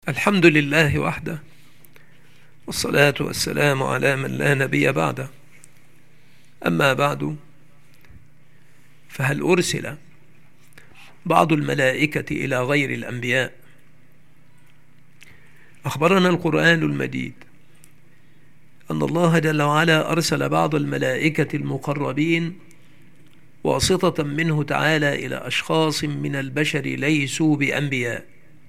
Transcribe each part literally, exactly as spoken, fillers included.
الحمد لله وحده، والصلاة والسلام على من لا نبي بعده. أما بعد، فهل أرسل بعض الملائكة إلى غير الأنبياء؟ أخبرنا القرآن المجيد أن الله جل وعلا أرسل بعض الملائكة المقربين واسطة منه تعالى إلى أشخاص من البشر ليسوا بأنبياء،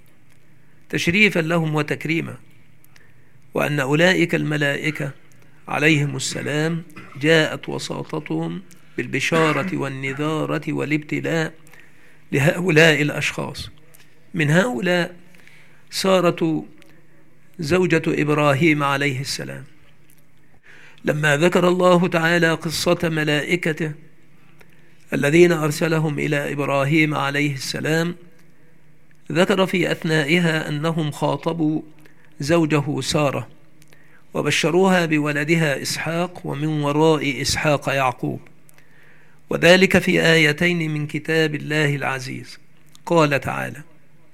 تشريفا لهم وتكريما، وأن أولئك الملائكة عليهم السلام جاءت وساطتهم بالبشارة والنذارة والابتلاء لهؤلاء الأشخاص. من هؤلاء سارة زوجة إبراهيم عليه السلام، لما ذكر الله تعالى قصة ملائكته الذين أرسلهم إلى إبراهيم عليه السلام، ذكر في أثنائها أنهم خاطبوا زوجه سارة وبشروها بولدها إسحاق ومن وراء إسحاق يعقوب، وذلك في آيتين من كتاب الله العزيز. قال تعالى: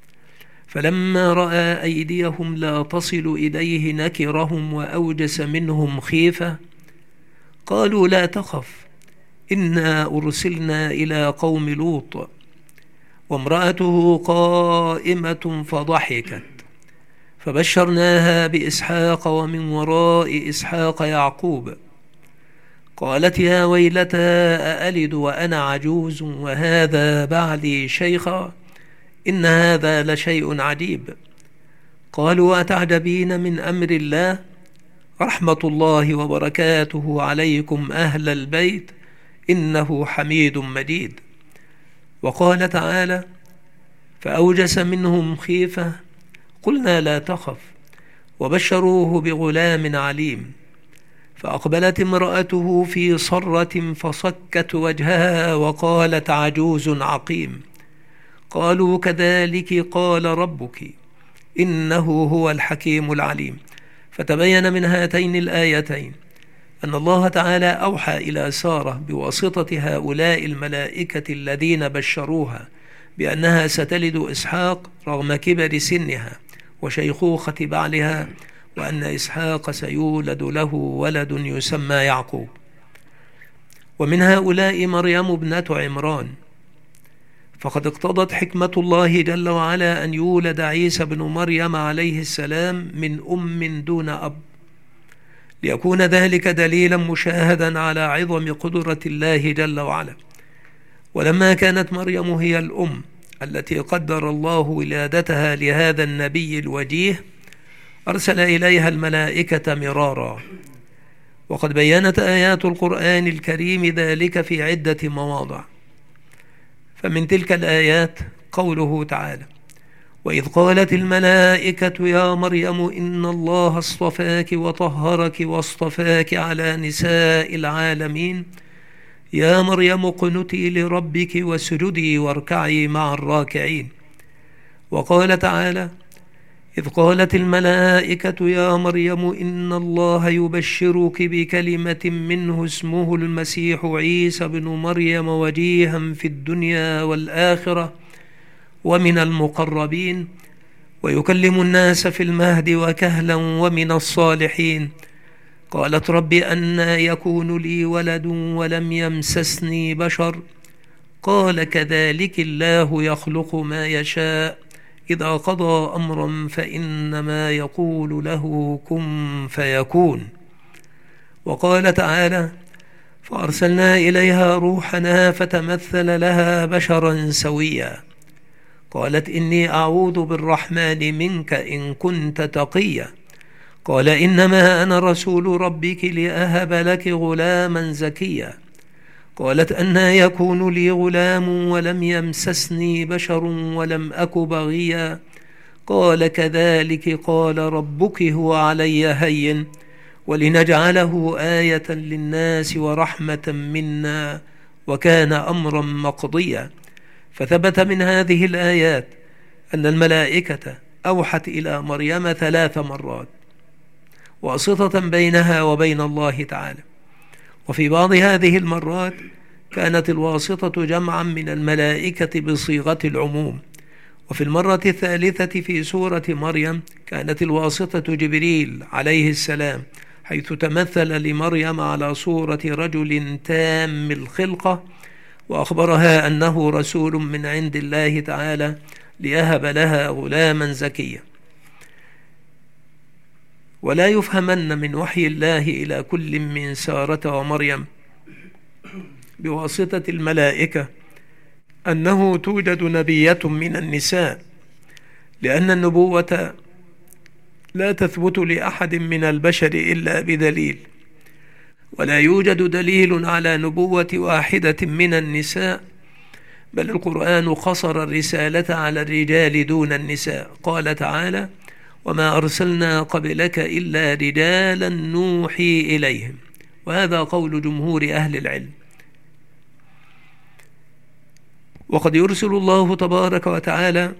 فلما رأى أيديهم لا تصل إليه نكرهم وأوجس منهم خيفة، قالوا لا تخف إنا أرسلنا إلى قوم لوط وامرأته قائمة فضحكت فبشرناها بإسحاق ومن وراء إسحاق يعقوب، قالت يا ويلتى أألد وأنا عجوز وهذا بعلي شيخا إن هذا لشيء عجيب. قالوا أتعجبين من أمر الله رحمة الله وبركاته عليكم أهل البيت إنه حميد مجيد. وقال تعالى: فأوجس منهم خيفة قلنا لا تخف وبشروه بغلام عليم، فأقبلت امرأته في صرة فصكت وجهها وقالت عجوز عقيم. قالوا كذلك قال ربك إنه هو الحكيم العليم. فتبين من هاتين الآيتين أن الله تعالى أوحى إلى سارة بواسطة هؤلاء الملائكة الذين بشروها بأنها ستلد إسحاق رغم كبر سنها وشيخوخة بعلها، وأن إسحاق سيولد له ولد يسمى يعقوب. ومن هؤلاء مريم ابنة عمران، فقد اقتضت حكمة الله جل وعلا أن يولد عيسى بن مريم عليه السلام من أم دون أب، ليكون ذلك دليلا مشاهدا على عظم قدرة الله جل وعلا. ولما كانت مريم هي الأم التي قدر الله ولادتها لهذا النبي الوجيه، أرسل إليها الملائكة مرارا، وقد بيّنت آيات القرآن الكريم ذلك في عدة مواضع. فمن تلك الآيات قوله تعالى: وإذ قالت الملائكة يا مريم إن الله اصطفاك وطهرك واصطفاك على نساء العالمين يا مريم اقنتي لربك واسجدي واركعي مع الراكعين. وقال تعالى: إذ قالت الملائكة يا مريم إن الله يبشرك بكلمة منه اسمه المسيح عيسى بن مريم وجيها في الدنيا والآخرة ومن المقربين ويكلم الناس في المهد وكهلا ومن الصالحين. قالت رب أنى يكون لي ولد ولم يمسسني بشر قال كذلك الله يخلق ما يشاء إذا قضى أمرا فإنما يقول له كن فيكون. وقال تعالى: فأرسلنا إليها روحنا فتمثل لها بشرا سويا قالت إني أعوذ بالرحمن منك إن كنت تقيا قال إنما أنا رسول ربك لأهب لك غلاما زكيا قالت أنى يكون لي غلام ولم يمسسني بشر ولم أك بغيا قال كذلك قال ربك هو علي هين ولنجعله آية للناس ورحمة منا وكان أمرا مقضيا. فثبت من هذه الآيات أن الملائكة أوحت إلى مريم ثلاث مرات واسطة بينها وبين الله تعالى، وفي بعض هذه المرات كانت الواسطة جمعا من الملائكة بصيغة العموم، وفي المرة الثالثة في سورة مريم كانت الواسطة جبريل عليه السلام، حيث تمثل لمريم على صورة رجل تام الخلقة، وأخبرها أنه رسول من عند الله تعالى ليهب لها غلاما زكيا. ولا يفهمن من وحي الله إلى كل من سارة ومريم بواسطة الملائكة أنه توجد نبية من النساء، لأن النبوة لا تثبت لأحد من البشر إلا بدليل، ولا يوجد دليل على نبوة واحدة من النساء، بل القرآن قصر الرسالة على الرجال دون النساء. قال تعالى: وما أرسلنا قبلك إلا رجالا نوحي إليهم، وهذا قول جمهور أهل العلم. وقد يرسل الله تبارك وتعالى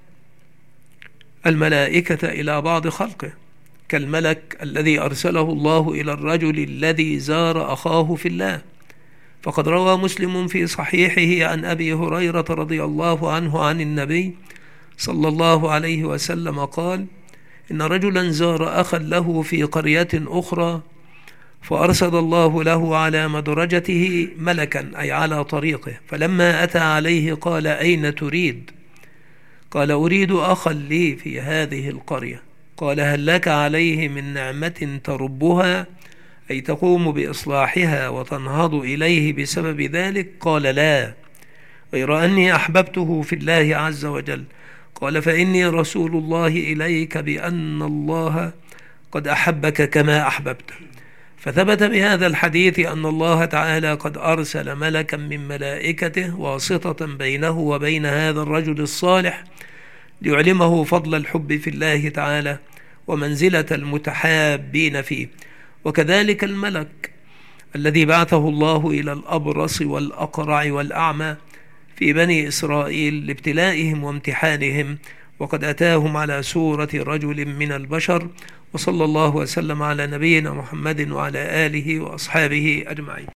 الملائكة إلى بعض خلقه، كالملك الذي أرسله الله إلى الرجل الذي زار أخاه في الله. فقد روى مسلم في صحيحه عن أبي هريرة رضي الله عنه عن النبي صلى الله عليه وسلم قال: إن رجلا زار أخا له في قرية أخرى، فأرسل الله له على مدرجته ملكا، أي على طريقه، فلما أتى عليه قال: أين تريد؟ قال: أريد أخا لي في هذه القرية. قال: هل لك عليه من نعمة تربها، أي تقوم بإصلاحها وتنهض إليه بسبب ذلك؟ قال: لا، غير أني أحببته في الله عز وجل. قال: فإني رسول الله إليك بأن الله قد أحبك كما أحببته. فثبت بهذا الحديث أن الله تعالى قد أرسل ملكا من ملائكته واسطة بينه وبين هذا الرجل الصالح، ليعلمه فضل الحب في الله تعالى ومنزلة المتحابين فيه. وكذلك الملك الذي بعثه الله إلى الأبرص والأقرع والأعمى في بني إسرائيل لابتلائهم وامتحانهم، وقد أتاهم على صورة رجل من البشر. وصلى الله وسلم على نبينا محمد وعلى آله وأصحابه أجمعين.